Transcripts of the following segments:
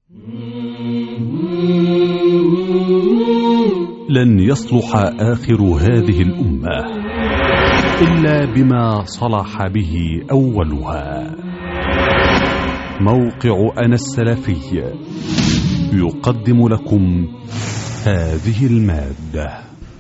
لن يصلح آخر هذه الأمة إلا بما صلح به أولها. موقع أنا السلفي يقدم لكم هذه المادة.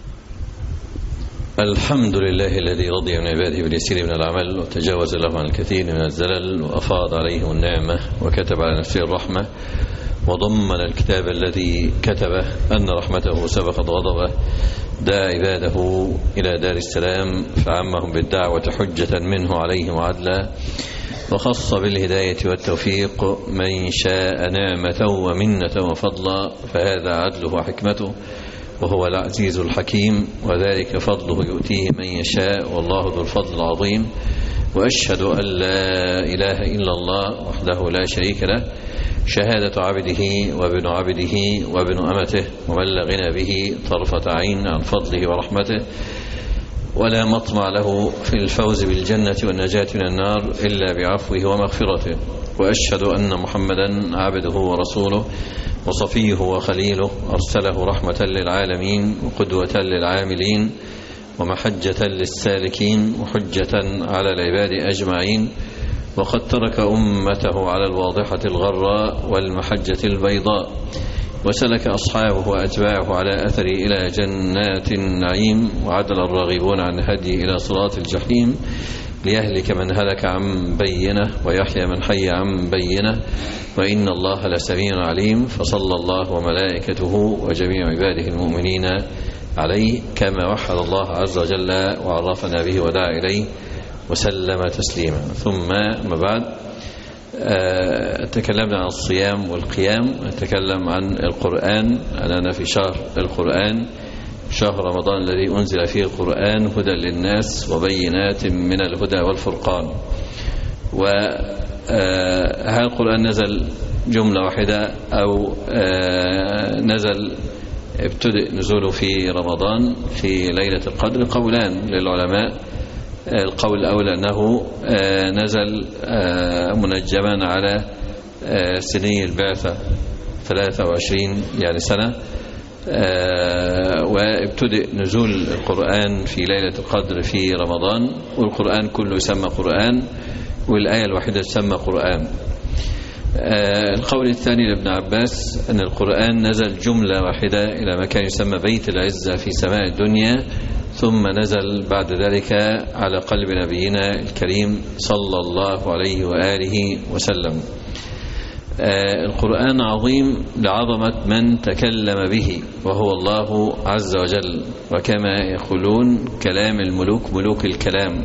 الحمد لله الذي رضي من عباده باليسير من العمل وتجاوز له عن الكثير من الزلل وأفاض عليه النعمة وكتب على نفسه الرحمة وضمن الكتاب الذي كتبه أن رحمته سبقت غضبه دعا عباده إلى دار السلام فعمهم بالدعوة حجة منه عليهم وعدلا وخص بالهداية والتوفيق من شاء نعمة ومنة وفضلا فهذا عدله وحكمته وهو العزيز الحكيم وذلك فضله يؤتيه من يشاء والله ذو الفضل العظيم. وأشهد أن لا إله إلا الله وحده لا شريك له شهادة عبده وابن عبده وابن أمته وبلغنا به طرفة عين عن فضله ورحمته ولا مطمع له في الفوز بالجنة والنجاة من النار إلا بعفوه ومغفرته. وأشهد أن محمدا عبده ورسوله وصفيه وخليله أرسله رحمة للعالمين وقدوة للعاملين ومحجة للسالكين وحجة على العباد أجمعين وقد ترك أمته على الواضحة الغراء والمحجة البيضاء وسلك أصحابه وأتباعه على أثره إلى جنات النعيم وعدل الراغبون عن هدي إلى صراط الجحيم ليهلك من هلك عن بينه ويحيى من حي عن بينه وإن الله لسميع عليم. فصلى الله وملائكته وجميع عباده المؤمنين عليه كما وحد الله عز وجل وعرفنا به ودعا إليه وسلم تسليما. ثم ما بعد تكلمنا عن الصيام والقيام نتكلم عن القرآن أننا في شهر القرآن شهر رمضان الذي أنزل فيه القرآن هدى للناس وبينات من الهدى والفرقان. وهل القرآن نزل جملة واحدة أو نزل ابتدأ نزوله في رمضان في ليلة القدر؟ قولان للعلماء. القول الأول أنه نزل منجما على سني البعثة 23 يعني سنة وابتدأ نزول القرآن في ليلة القدر في رمضان والقرآن كله يسمى قرآن والآية الواحدة تسمى قرآن. القول الثاني لابن عباس أن القرآن نزل جملة واحدة إلى مكان يسمى بيت العزة في سماء الدنيا ثم نزل بعد ذلك على قلب نبينا الكريم صلى الله عليه وآله وسلم. القرآن عظيم لعظمة من تكلم به وهو الله عز وجل وكما يقولون كلام الملوك ملوك الكلام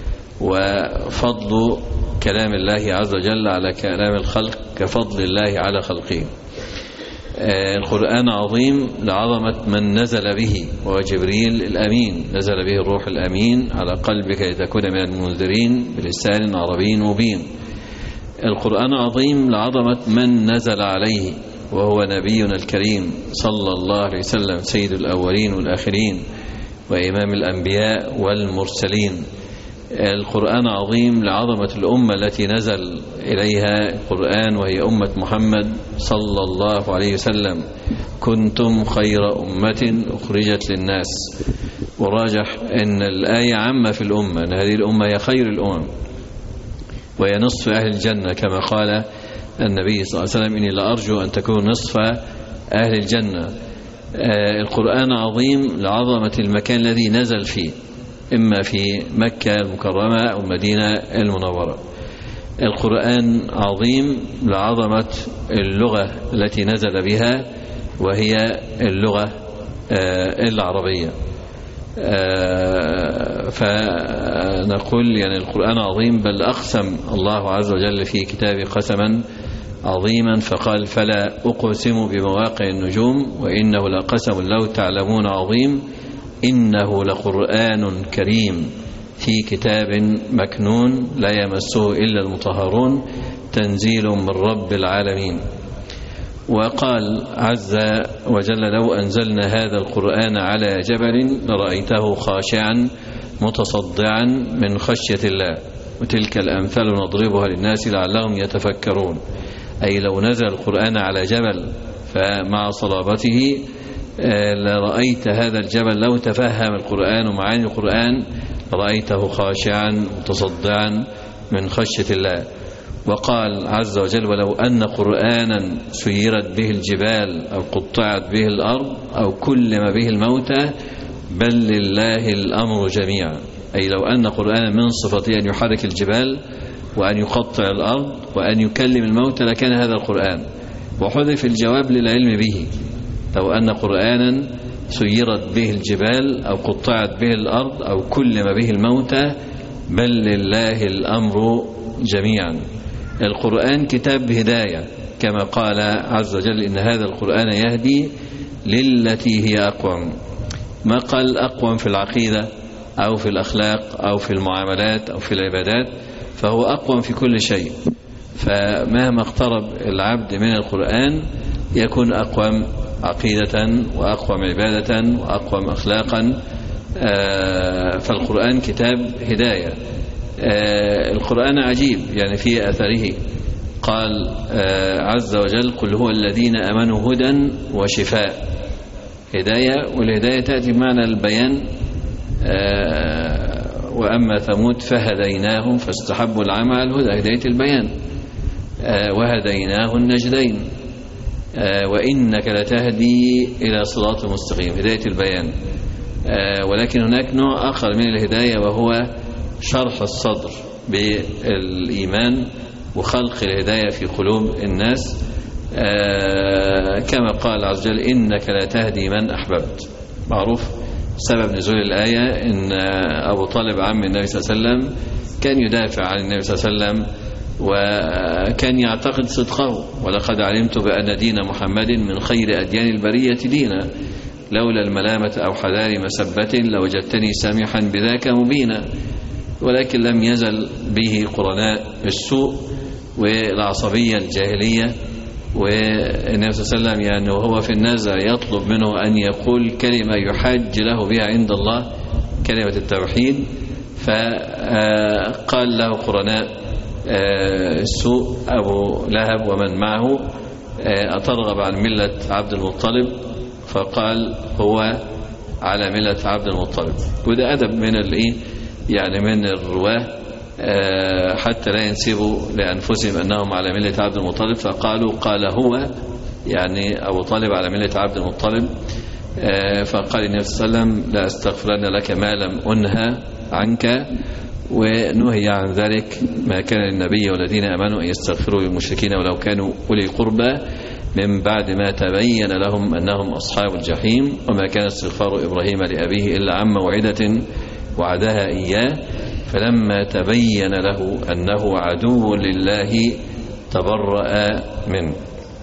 وفضل كلام الله عز وجل على كلام الخلق كفضل الله على خلقه. القرآن عظيم لعظمة من نزل به وجبريل الأمين نزل به الروح الأمين على قلبك لتكون من المنذرين بلسان عربي مبين. القرآن عظيم لعظمة من نزل عليه وهو نبينا الكريم صلى الله عليه وسلم سيد الأولين والآخرين وإمام الأنبياء والمرسلين. القرآن عظيم لعظمة الأمة التي نزل إليها القرآن وهي أمة محمد صلى الله عليه وسلم كنتم خير أمة أخرجت للناس. وراجح أن الآية عامة في الأمة أن هذه الأمة هي خير الأمم وهي نصف أهل الجنة كما قال النبي صلى الله عليه وسلم إني لأرجو أن تكون نصف أهل الجنة. القرآن عظيم لعظمة المكان الذي نزل فيه إما في مكة المكرمة أو المدينة المنورة. القرآن عظيم لعظمة اللغة التي نزل بها وهي اللغة العربية. فنقول يعني القرآن عظيم بل أقسم الله عز وجل في كتابه قسما عظيما فقال فلا أقسم بمواقع النجوم وإنه لقسم لو تعلمون عظيم إنه لقرآن كريم في كتاب مكنون لا يمسه إلا المطهرون تنزيل من رب العالمين. وقال عز وجل لو أنزلنا هذا القرآن على جبل لرأيته خاشعا متصدعا من خشية الله وتلك الأمثال نضربها للناس لعلهم يتفكرون. أي لو نزل القرآن على جبل فمع صلابته لرأيت هذا الجبل لو تفهم القرآن ومعاني القرآن رأيته خاشعا متصدعا من خشية الله. وقال عز وجل: ولو أن قرآنا سيرت به الجبال أو قطعت به الأرض أو كلم به الموتى بل لله الأمر جميعا. أي لو أن قرآنا من صفته أن يحرك الجبال وأن يقطع الأرض وأن يكلم الموتى لكان هذا القرآن، وحذف الجواب للعلم به. لو أن قرآنا سيرت به الجبال أو قطعت به الأرض أو كلم به الموتى بل لله الأمر جميعا. القرآن كتاب هداية كما قال عز وجل: إن هذا القرآن يهدي للتي هي أقوم. ما قال أقوم في العقيدة أو في الأخلاق أو في المعاملات أو في العبادات، فهو أقوم في كل شيء. فمهما اقترب العبد من القرآن يكون أقوم عقيدة وأقوم عبادة وأقوم أخلاقا. فالقرآن كتاب هداية. القرآن عجيب يعني في أثره. قال عز وجل: قل هو الذين آمنوا هدى وشفاء. هداية، والهداية تأتي بمعنى البيان. وأما ثمود فهديناهم فاستحبوا العمى على الهدى، هداية البيان. وهديناه النجدين. وإنك لتهدي إلى صراط مستقيم، هداية البيان. ولكن هناك نوع آخر من الهداية وهو شرح الصدر بالإيمان وخلق الهداية في قلوب الناس. كما قال عز وجل: إنك لا تهدي من أحببت. معروف سبب نزول الآية إن أبو طالب عم النبي صلى الله عليه وسلم كان يدافع عن النبي صلى الله عليه وسلم وكان يعتقد صدقه: ولقد علمت بأن دين محمد من خير أديان البرية دينا لولا الملامة أو حذار مسبة لوجدتني سامحا بذاك مبينا. ولكن لم يزل به قرناء السوء والعصبية الجاهلية. والنبي صلى الله عليه وسلم يعني وهو في النزع يطلب منه أن يقول كلمة يحاج له بها عند الله، كلمة التوحيد. فقال له قرناء السوء أبو لهب ومن معه: أترغب عن ملة عبد المطلب؟ فقال: هو على ملة عبد المطلب. وده أدب من يعني من الرواه حتى لا ينسبوا لأنفسهم أنهم على ملة عبد المطلب، فقالوا: قال هو يعني أبو طالب على ملة عبد المطلب. فقال النبي صلى الله عليه وسلم: لا أستغفرن لك ما لم أنهى عنك. ونهي عن ذلك ما كان للنبي والذين آمنوا أن يستغفروا للمشركين ولو كانوا أولي قربى من بعد ما تبين لهم أنهم أصحاب الجحيم. وما كان استغفار إبراهيم لأبيه إلا عن موعدة وعدها إياه فلما تبين له أنه عدو لله تبرأ منه.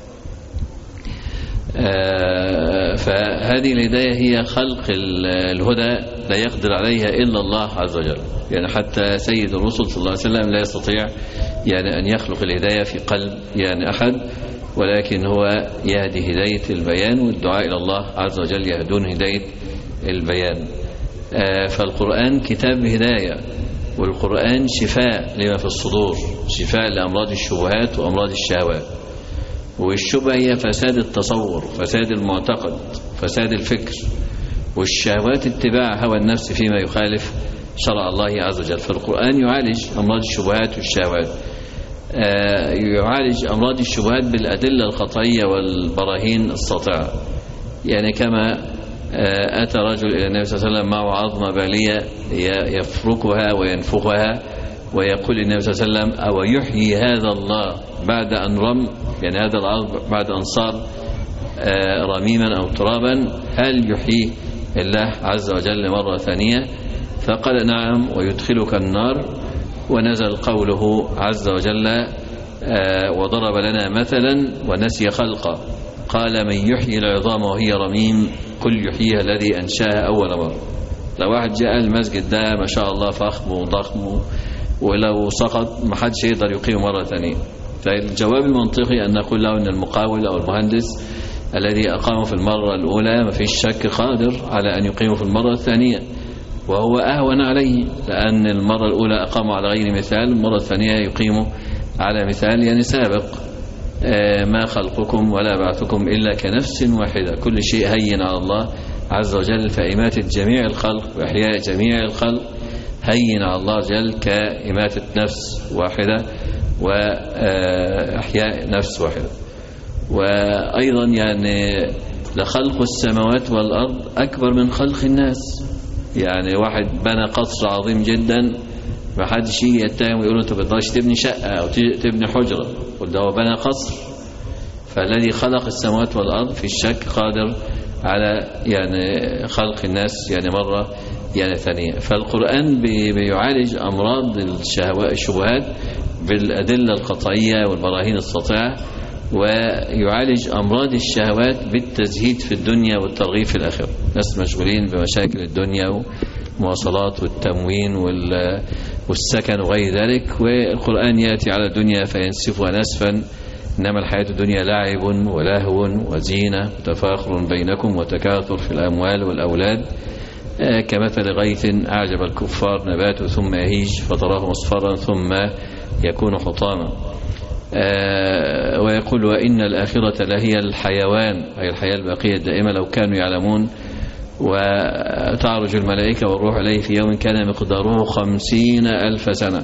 فهذه الهداية هي خلق الهدى لا يقدر عليها إلا الله عز وجل. يعني حتى سيد الرسل صلى الله عليه وسلم لا يستطيع يعني أن يخلق الهداية في قلب يعني أحد، ولكن هو يهدي هداية البيان، والدعاء إلى الله عز وجل يهدون هداية البيان. فالقرآن كتاب هداية، والقرآن شفاء لما في الصدور، شفاء لأمراض الشبهات وأمراض الشهوات. والشبهة هي فساد التصور، فساد المعتقد، فساد الفكر، والشهوات اتباع هوى النفس فيما يخالف شرع الله عز وجل. فالقرآن يعالج أمراض الشبهات والشهوات، يعالج أمراض الشبهات بالأدلة القطعية والبراهين الساطعة. يعني كما أتى رجل إلى النبي صلى الله عليه وسلم معه عظمة بالية يفركها وينفخها، ويقول النبي صلى الله عليه وسلم: أو يحيي هذا الله بعد أن رم، يعني هذا العظم بعد أن صار رميما أو ترابا، هل يحيي الله عز وجل مرة ثانية؟ فقال: نعم، ويدخلك النار. ونزل قوله عز وجل: وضرب لنا مثلا ونسي خلقه قال: من يحيي العظام وهي رميم قل يحييها الذي أنشاها أول مرة. لو واحد جاء المسجد ده ما شاء الله فخم وضخم ولو سقط ما حدش يقدر يقيمه مرة ثانية. فالجواب المنطقي أن نقول له أن المقاول أو المهندس الذي أقامه في المرة الأولى ما فيش شك قادر على أن يقيمه في المرة الثانية، وهو أهون عليه، لأن المرة الأولى أقامه على غير مثال، المرة الثانية يقيمه على مثال يعني سابق. ما خلقكم ولا بعثكم إلا كنفس واحدة. كل شيء هين على الله عز وجل، فإماتة جميع الخلق وإحياء جميع الخلق هين على الله جل كإماتة نفس واحدة وإحياء نفس واحدة. وأيضا يعني لخلق السماوات والأرض أكبر من خلق الناس. يعني واحد بنى قصر عظيم جدا، ما حدش يجي يتهم ويقول انت بتقدرش تبني شقة أو تبني حجرة، وده هو بنى قصر. فالذي خلق السماوات والأرض في الشك قادر على يعني خلق الناس يعني مرة يعني ثانية. فالقرآن بيعالج أمراض الشبهات بالأدلة القطعية والبراهين الساطعة، ويعالج أمراض الشهوات بالتزهيد في الدنيا والترغيب في الآخرة. ناس مشغولين بمشاكل الدنيا والمواصلات والتموين والسكن وغير ذلك، والقرآن يأتي على الدنيا فينسفها نسفا. إنما الحياة الدنيا لعب ولهو وزينة وتفاخر بينكم وتكاثر في الأموال والأولاد كمثل غيث أعجب الكفار نباته ثم يهيج فتراه مصفرا ثم يكون حطاما. ويقول وإن الآخرة لهي الحيوان، أي الحياة الباقية الدائمة لو كانوا يعلمون. وتعرج الملائكة والروح إليه في يوم كان مقداره 50,000 سنة.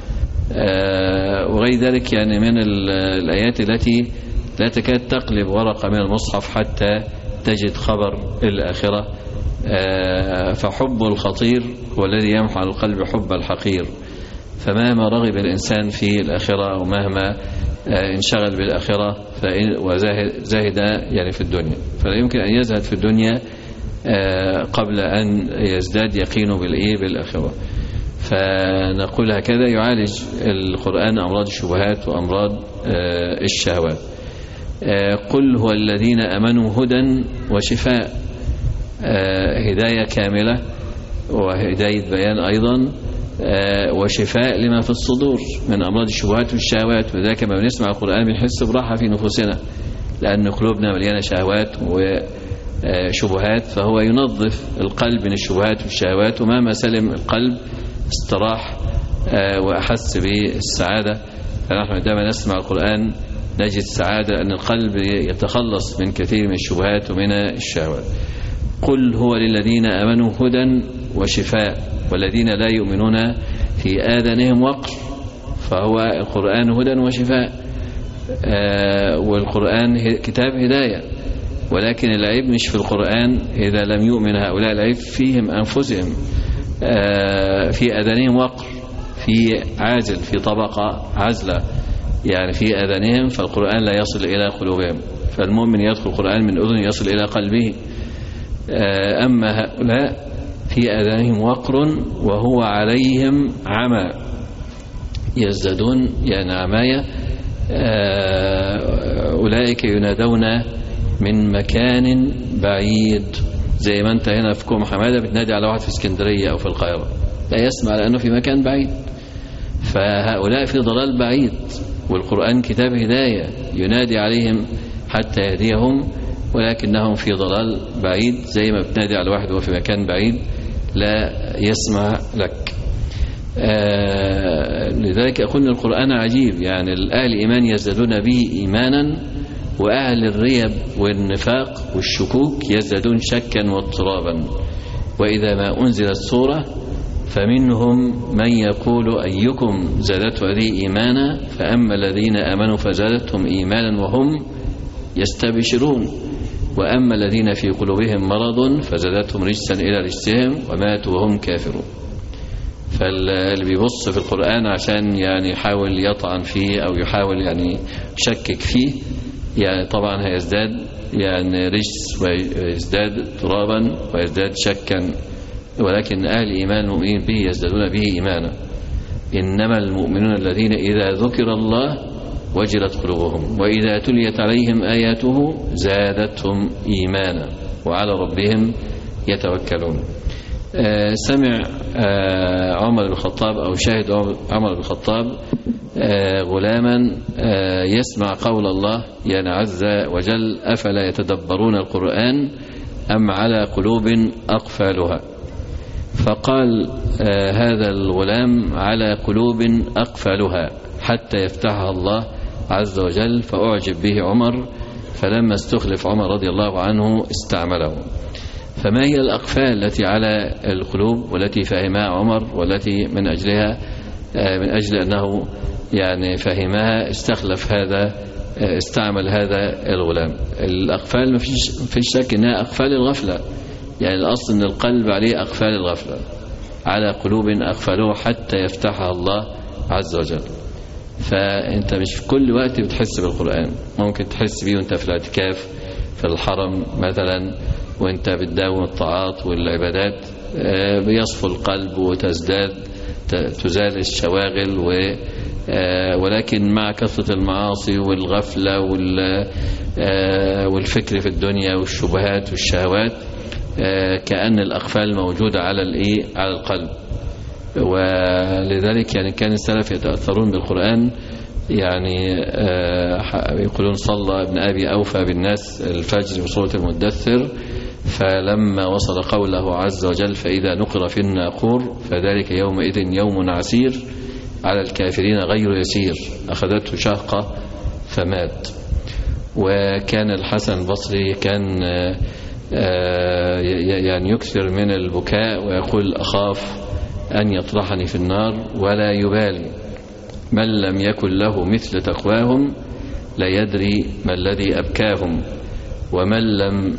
وغير ذلك يعني من الآيات التي لا تكاد تقلب ورقة من المصحف حتى تجد خبر الآخرة. فحب الخطير هو الذي يمحو على القلب حب الحقير. فمهما رغب الإنسان في الآخرة ومهما انشغل بالآخرة وزاهد يعني في الدنيا، فلا يمكن أن يزهد في الدنيا قبل أن يزداد يقينه بالآخرة. فنقول هكذا يعالج القرآن أمراض الشبهات وأمراض الشهوات. قل هو الذين أمنوا هدى وشفاء، هداية كاملة وهداية بيان أيضا، وشفاء لما في الصدور من أمراض الشبهات والشهوات. وذلك ما بنسمع القرآن بنحس براحة في نفوسنا، لأن قلوبنا مليانة شهوات وشبهات، فهو ينظف القلب من الشبهات والشهوات. ومهما سلم القلب استراح وأحس بالسعادة. فنحن عندما نسمع القرآن نجد سعادة أن القلب يتخلص من كثير من الشبهات ومن الشهوات. قل هو للذين آمنوا هدى وشفاء، والذين لا يؤمنون في آذانهم وقر. فهو القرآن هدى وشفاء، والقرآن كتاب هداية. ولكن العيب مش في القرآن إذا لم يؤمن هؤلاء، العيب فيهم أنفسهم. في آذانهم وقر، في عازل، في طبقة عزلة يعني في آذانهم، فالقرآن لا يصل إلى قلوبهم. فالمؤمن يدخل القرآن من أذن يصل إلى قلبه. أما هؤلاء في آذانهم وقر وهو عليهم عمى يزدادون يعني عماية. أولئك ينادون من مكان بعيد، زي ما أنت هنا في كوم حمادة بتنادي على واحد في اسكندرية أو في القاهرة لا يسمع لأنه في مكان بعيد. فهؤلاء في ضلال بعيد، والقرآن كتاب هداية ينادي عليهم حتى يهديهم، ولكنهم في ضلال بعيد. زي ما بتنادي على واحد وهو في مكان بعيد لا يسمع لك. لذلك أقول القرآن عجيب، يعني الأهل الإيمان يزدادون به إيمانا، وأهل الريب والنفاق والشكوك يزدادون شكا واضطرابا. وإذا ما أنزلت سورة فمنهم من يقول أيكم زادته هذه إيمانا، فأما الذين آمنوا فزادتهم إيمانا وهم يستبشرون، وأما الذين في قلوبهم مرض فزادتهم رجسا إلى رجسهم وماتوا وهم كافرون. فاللي بيبص في القرآن عشان يعني يحاول يطعن فيه أو يحاول يعني يشكك فيه، يعني طبعا هيزداد يعني رجس ويزداد ترابا ويزداد شكا. ولكن أهل الإيمان المؤمنين به يزدادون به إيمانا. إنما المؤمنون الذين إذا ذكر الله وجلت قلوبهم وإذا تليت عليهم آياته زادتهم إيمانا وعلى ربهم يتوكلون. سمع عمر بن الخطاب أو شاهد عمر بن الخطاب غلاما يسمع قول الله يعني عز وجل أفلا يتدبرون القرآن أم على قلوب أقفالها. فقال هذا الغلام على قلوب أقفالها حتى يفتحها الله عز وجل فأعجب به عمر، فلما استخلف عمر رضي الله عنه استعمله. فما هي الأقفال التي على القلوب والتي فهمها عمر، والتي من أجلها من أجل أنه يعني فهمها استخلف هذا استعمل هذا الغلام؟ الأقفال ما فيش شك أنها أقفال الغفلة، يعني الأصل أن القلب عليه أقفال الغفلة، على قلوب أقفلوه حتى يفتحها الله عز وجل. فأنت مش في كل وقت بتحس بالقرآن، ممكن تحس بيه وانت في الاعتكاف في الحرم مثلا، وانت بتداوم الطاعات والعبادات بيصفو القلب وتزداد تزال الشواغل، ولكن مع كثرة المعاصي والغفلة والفكر في الدنيا والشبهات والشهوات كأن الأقفال موجودة على القلب. ولذلك يعني كان السلف يتأثرون بالقرآن، يعني يقولون صلى ابن أبي أوفى بالناس الفجر بصورة المدثر، فلما وصل قوله عز وجل فإذا نقر في الناقور فذلك يومئذ يوم عسير على الكافرين غير يسير، أخذته شهقة فمات. وكان الحسن البصري كان يعني يكثر من البكاء ويقول أخاف أن يطرحني في النار ولا يبالي، من لم يكن له مثل تقواهم لا يدري ما الذي أبكاهم، ومن لم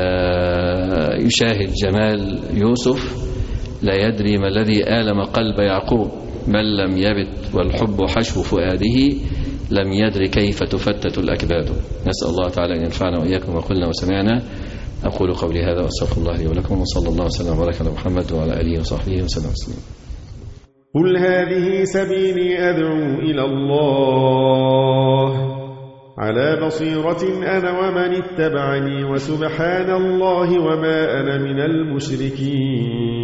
يشاهد جمال يوسف لا يدري ما الذي آلم قلب يعقوب، من لم يبت والحب حشو فؤاده لم يدري كيف تفتت الأكباد. نسأل الله تعالى أن ينفعنا وإياكم وقلنا وسمعنا. أقول قولي هذا وأستغفر الله لي ولكم، وصلى الله وسلم وبارك على محمد وعلى آله وصحبه وسلم تسليما. قل هذه سبيلي أدعو إلى الله على بصيرة أنا ومن اتبعني، وسبحان الله وما أنا من المشركين.